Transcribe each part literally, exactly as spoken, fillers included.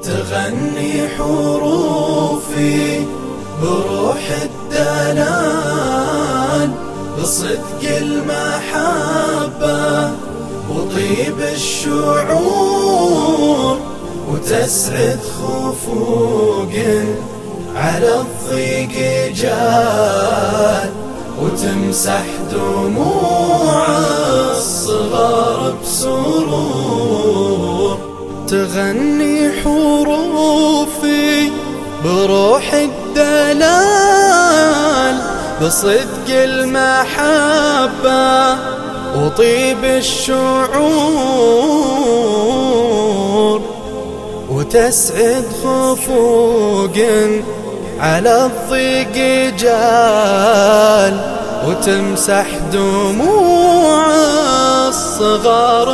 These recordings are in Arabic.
تغني حروفي بروح الدلال، بصدق المحبة وطيب الشعور، وتسعد خفوق على الضيق جال، وتمسح دموع الصغار بسرور. تغني حروفي بروح الدلال، بصدق المحبة وطيب الشعور، وتسعد خفوق على الضيق جال، وتمسح دموع الصغار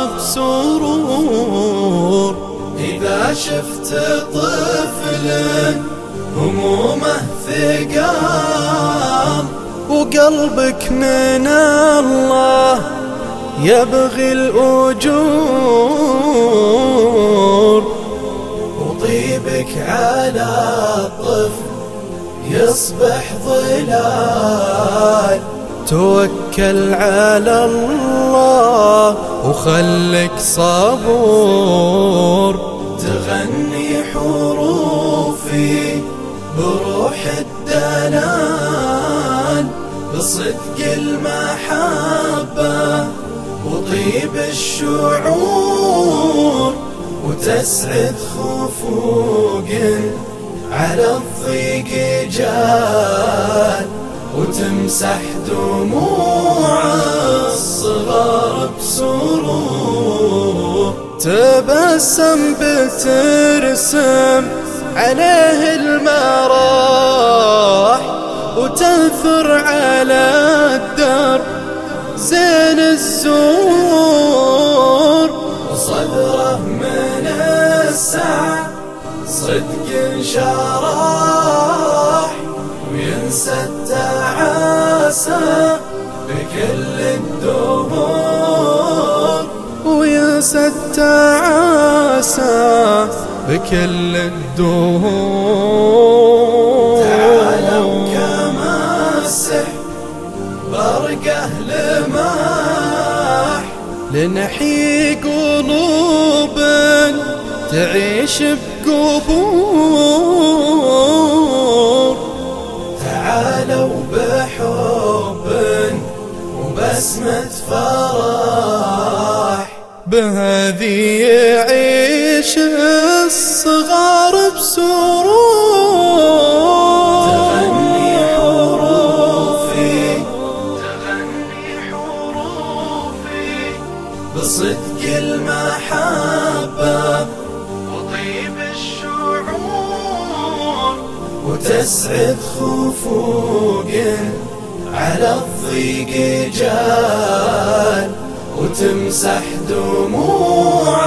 بسرور. إذا شفت طفل همومه ثقال، وقلبك من الله يبغي الأجور، وطيبك على الطفل يصبح ظلال، توكل على الله وخلك صبور. تغني حروفي بروح الدلال، بصدق المحبة وطيب الشعور، وتسعد خفوق على الضيق جال، وتمسح دموع الصغار بسرور. تبسم بترسم عليه المراح، وتنثر على الدرب زين الزور، وصدره من السعة صدق شراح، وينسى التعاسة بكل الدهور، وينسى التعاسة بكل الدهور. تعالوا كما السحر برقه لماح، لنحيي قلوب تعيش بقبور. تعالوا بحب وبسمة فرح، بهذه يعيش الصغار بسرور. تغني حروفي تغني حروفي بصدق المحبة وطيب الشعور، وتسعد خفوق على الضيق جال، وتمسح دموع